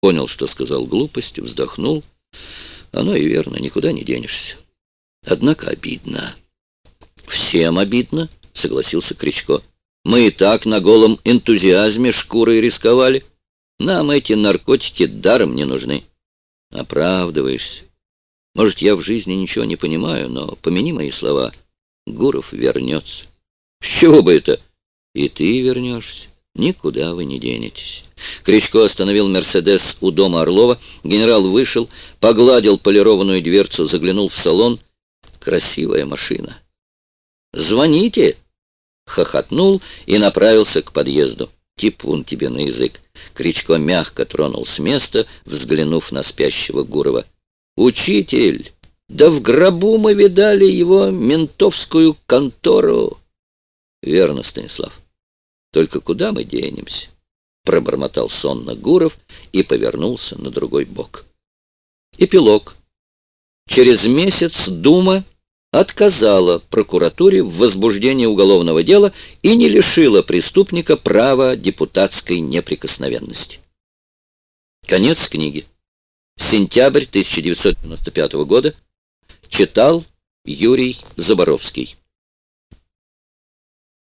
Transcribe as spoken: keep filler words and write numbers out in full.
Понял, что сказал глупость, вздохнул. Оно и верно, никуда не денешься. Однако обидно. Всем обидно, согласился Кричко. Мы и так на голом энтузиазме шкурой рисковали. Нам эти наркотики даром не нужны. Оправдываешься. Может, я в жизни ничего не понимаю, но помяни мои слова. Гуров вернется. С чего бы это? И ты вернешься. Никуда вы не денетесь. Кричко остановил «Мерседес» у дома Орлова. Генерал вышел, погладил полированную дверцу, заглянул в салон. Красивая машина. «Звоните!» Хохотнул и направился к подъезду. Типун тебе на язык. Кричко мягко тронул с места, взглянув на спящего Гурова. «Учитель! Да в гробу мы видали его ментовскую контору!» «Верно, Станислав. Только куда мы денемся?» Пробормотал сонно Гуров и повернулся на другой бок. Эпилог. Через месяц Дума отказала прокуратуре в возбуждении уголовного дела и не лишила преступника права депутатской неприкосновенности. Конец книги. Сентябрь тысяча девятьсот девяносто пятого года. Читал Юрий Заборовский.